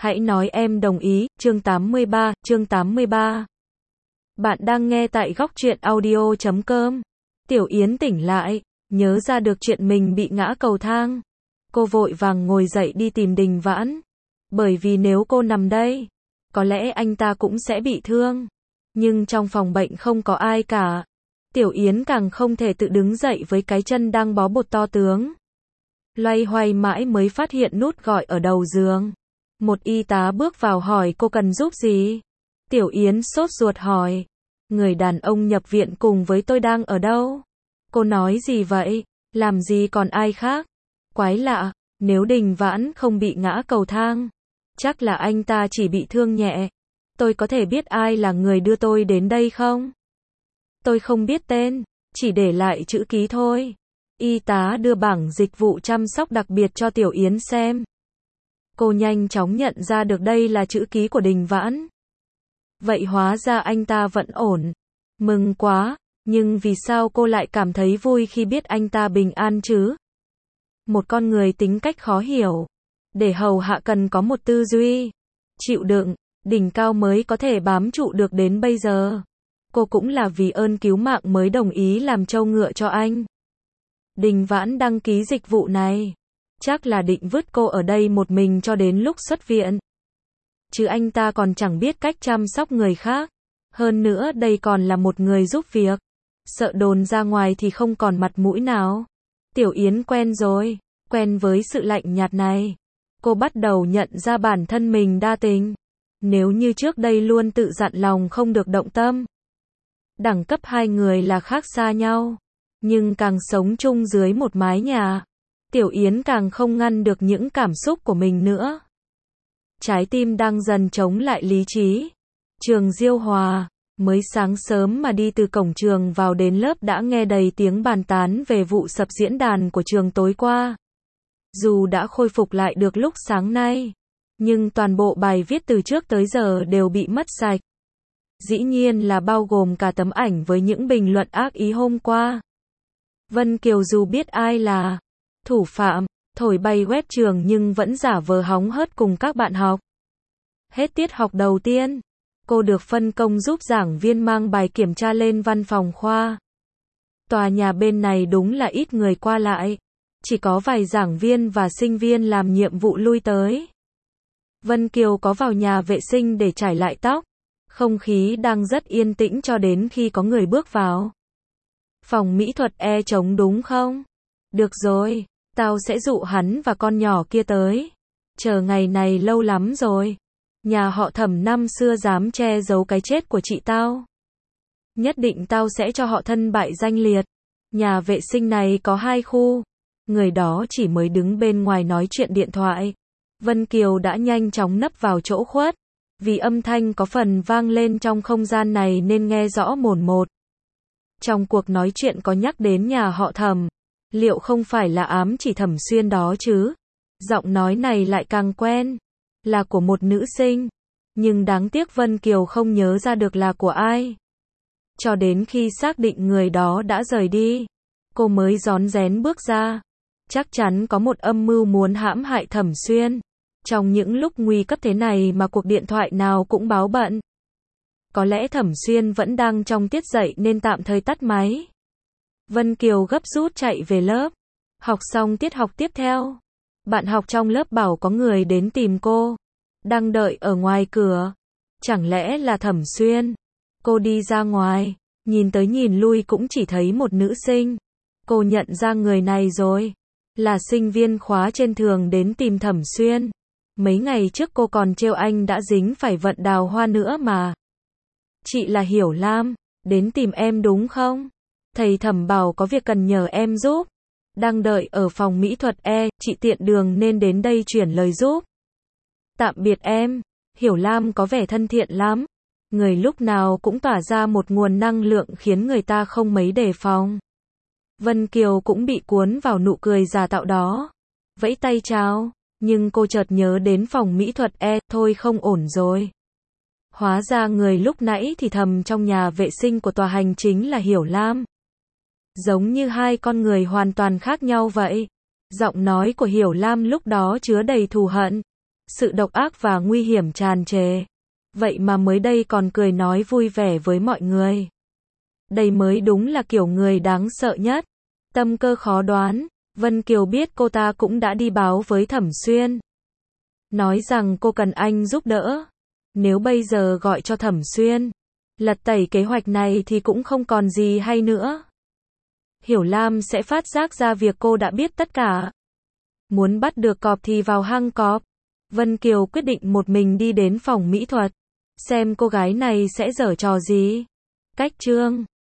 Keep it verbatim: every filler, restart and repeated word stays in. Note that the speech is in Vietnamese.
Hãy nói em đồng ý, chương tám mươi ba, chương tám mươi ba. Bạn đang nghe tại góc truyện audio chấm com. Tiểu Yến tỉnh lại, nhớ ra được chuyện mình bị ngã cầu thang. Cô vội vàng ngồi dậy đi tìm Đình Vãn. Bởi vì nếu cô nằm đây, có lẽ anh ta cũng sẽ bị thương. Nhưng trong phòng bệnh không có ai cả. Tiểu Yến càng không thể tự đứng dậy với cái chân đang bó bột to tướng. Loay hoay mãi mới phát hiện nút gọi ở đầu giường. Một y tá bước vào hỏi cô cần giúp gì. Tiểu Yến sốt ruột hỏi. Người đàn ông nhập viện cùng với tôi đang ở đâu? Cô nói gì vậy? Làm gì còn ai khác? Quái lạ, nếu Đình Vãn không bị ngã cầu thang, chắc là anh ta chỉ bị thương nhẹ. Tôi có thể biết ai là người đưa tôi đến đây không? Tôi không biết tên, chỉ để lại chữ ký thôi. Y tá đưa bảng dịch vụ chăm sóc đặc biệt cho Tiểu Yến xem. Cô nhanh chóng nhận ra được đây là chữ ký của Đình Vãn. Vậy hóa ra anh ta vẫn ổn. Mừng quá, nhưng vì sao cô lại cảm thấy vui khi biết anh ta bình an chứ? Một con người tính cách khó hiểu. Để hầu hạ cần có một tư duy, chịu đựng, đỉnh cao mới có thể bám trụ được đến bây giờ. Cô cũng là vì ơn cứu mạng mới đồng ý làm trâu ngựa cho anh. Đình Vãn đăng ký dịch vụ này. Chắc là định vứt cô ở đây một mình cho đến lúc xuất viện. Chứ anh ta còn chẳng biết cách chăm sóc người khác. Hơn nữa đây còn là một người giúp việc. Sợ đồn ra ngoài thì không còn mặt mũi nào. Tiểu Yến quen rồi, quen với sự lạnh nhạt này. Cô bắt đầu nhận ra bản thân mình đa tình. Nếu như trước đây luôn tự dặn lòng không được động tâm. Đẳng cấp hai người là khác xa nhau. Nhưng càng sống chung dưới một mái nhà, Tiểu Yến càng không ngăn được những cảm xúc của mình nữa. Trái tim đang dần chống lại lý trí. Trường Diêu Hòa, mới sáng sớm mà đi từ cổng trường vào đến lớp đã nghe đầy tiếng bàn tán về vụ sập diễn đàn của trường tối qua. Dù đã khôi phục lại được lúc sáng nay, nhưng toàn bộ bài viết từ trước tới giờ đều bị mất sạch. Dĩ nhiên là bao gồm cả tấm ảnh với những bình luận ác ý hôm qua. Vân Kiều dù biết ai là thủ phạm, thổi bay quét trường nhưng vẫn giả vờ hóng hớt cùng các bạn học. Hết tiết học đầu tiên, cô được phân công giúp giảng viên mang bài kiểm tra lên văn phòng khoa. Tòa nhà bên này đúng là ít người qua lại. Chỉ có vài giảng viên và sinh viên làm nhiệm vụ lui tới. Vân Kiều có vào nhà vệ sinh để chải lại tóc. Không khí đang rất yên tĩnh cho đến khi có người bước vào. Phòng mỹ thuật E trống đúng không? Được rồi, tao sẽ dụ hắn và con nhỏ kia tới. Chờ ngày này lâu lắm rồi. Nhà họ Thẩm năm xưa dám che giấu cái chết của chị tao. Nhất định tao sẽ cho họ thân bại danh liệt. Nhà vệ sinh này có hai khu. Người đó chỉ mới đứng bên ngoài nói chuyện điện thoại. Vân Kiều đã nhanh chóng nấp vào chỗ khuất. Vì âm thanh có phần vang lên trong không gian này nên nghe rõ mồn một. Trong cuộc nói chuyện có nhắc đến nhà họ Thẩm. Liệu không phải là ám chỉ Thẩm Xuyên đó chứ? Giọng nói này lại càng quen. Là của một nữ sinh. Nhưng đáng tiếc Vân Kiều không nhớ ra được là của ai. Cho đến khi xác định người đó đã rời đi, cô mới rón rén bước ra. Chắc chắn có một âm mưu muốn hãm hại Thẩm Xuyên. Trong những lúc nguy cấp thế này mà cuộc điện thoại nào cũng báo bận. Có lẽ Thẩm Xuyên vẫn đang trong tiết dạy nên tạm thời tắt máy. Vân Kiều gấp rút chạy về lớp. Học xong tiết học tiếp theo. Bạn học trong lớp bảo có người đến tìm cô. Đang đợi ở ngoài cửa. Chẳng lẽ là Thẩm Xuyên? Cô đi ra ngoài. Nhìn tới nhìn lui cũng chỉ thấy một nữ sinh. Cô nhận ra người này rồi. Là sinh viên khóa trên thường đến tìm Thẩm Xuyên. Mấy ngày trước cô còn trêu anh đã dính phải vận đào hoa nữa mà. Chị là Hiểu Lam, đến tìm em đúng không? Thầy Thẩm bảo có việc cần nhờ em giúp. Đang đợi ở phòng mỹ thuật E, chị tiện đường nên đến đây chuyển lời giúp. Tạm biệt em. Hiểu Lam có vẻ thân thiện lắm. Người lúc nào cũng tỏa ra một nguồn năng lượng khiến người ta không mấy đề phòng. Vân Kiều cũng bị cuốn vào nụ cười giả tạo đó. Vẫy tay chào. Nhưng cô chợt nhớ đến phòng mỹ thuật E, thôi không ổn rồi. Hóa ra người lúc nãy thì thầm trong nhà vệ sinh của tòa hành chính là Hiểu Lam. Giống như hai con người hoàn toàn khác nhau vậy. Giọng nói của Hiểu Lam lúc đó chứa đầy thù hận. sự độc ác và nguy hiểm tràn trề. Vậy mà mới đây còn cười nói vui vẻ với mọi người. Đây mới đúng là kiểu người đáng sợ nhất. Tâm cơ khó đoán. Vân Kiều biết cô ta cũng đã đi báo với Thẩm Xuyên. Nói rằng cô cần anh giúp đỡ. Nếu bây giờ gọi cho Thẩm Xuyên, lật tẩy kế hoạch này thì cũng không còn gì hay nữa. Hiểu Lam sẽ phát giác ra việc cô đã biết tất cả. Muốn bắt được cọp thì vào hang cọp. Vân Kiều quyết định một mình đi đến phòng mỹ thuật, xem cô gái này sẽ giở trò gì. Cách chương